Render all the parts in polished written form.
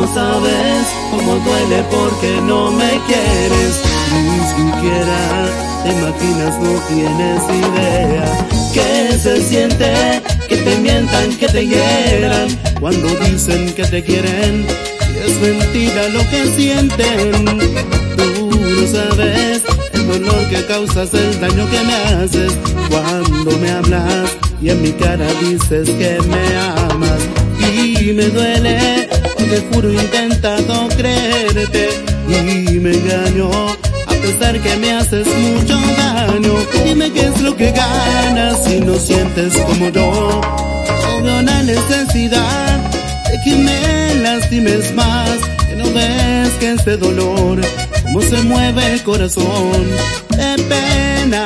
no sabes cómo duele porque no me quieres. Ni siquiera te imaginas, no tienes idea que se siente que te mientan, que te hieran cuando dicen que te quieren y es mentira lo que sienten. Tú no sabes el dolor que causas, el daño que me haces cuando me hablas y en mi cara dices que me amas. Y me duele porque juro he intentado creerte y me engaño a pesar que me haces mucho daño. Dime qué es lo que ganas si no sientes como yo. No veo la necesidad de que me lastimes más, que no ves que este dolor cómo se mueve el corazón de pena.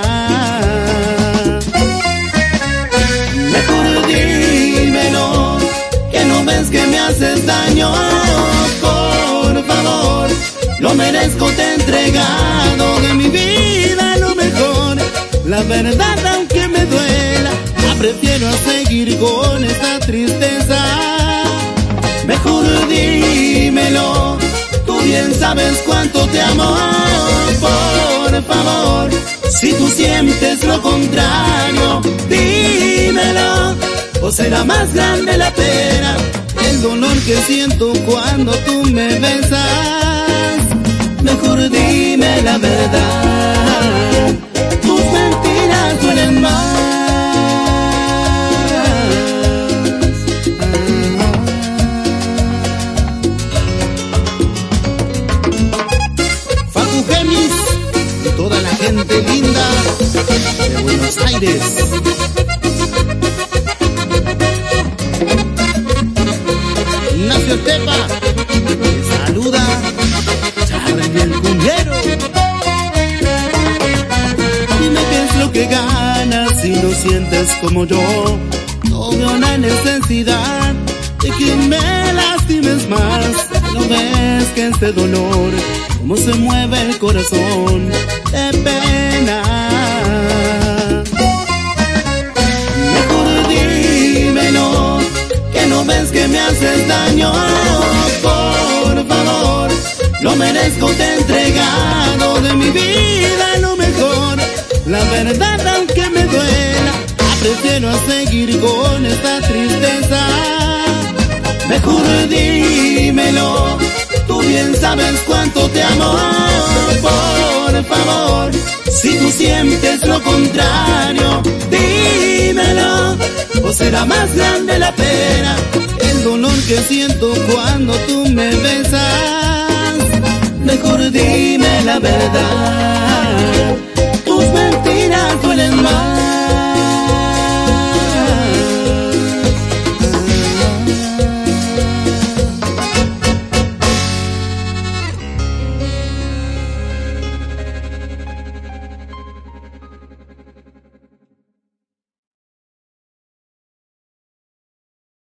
Mejor dímelo, que no ves que me haces daño. Por favor, lo merezco, te he entregado de mi vida lo mejor. La verdad aunque me duela, prefiero seguir con esta tristeza. Mejor dímelo, tú bien sabes cuánto te amo. Por favor, si tú sientes lo contrario, dímelo, o será más grande la pena el dolor que siento cuando tú me besas. Mejor dime la verdad, tus mentiras duelen más. Facu Gemis y toda la gente linda de Buenos Aires. Ignacio Tepa, te saluda Charlie el Cuñero. Dime qué es lo que ganas si no sientes como yo. No veo la necesidad de que me lastimes más. No ves que este dolor cómo se mueve el corazón de pena. Mejor dímelo, que no ves que me haces daño. Por favor, lo merezco, te he entregado de mi vida lo mejor. La verdad aunque me duela, prefiero seguir con esta tristeza. Mejor dímelo, tú bien sabes cuánto te amo. Por favor, si tú sientes lo contrario, dímelo, o será más grande la pena el dolor que siento cuando tú me besas. Mejor dime la verdad.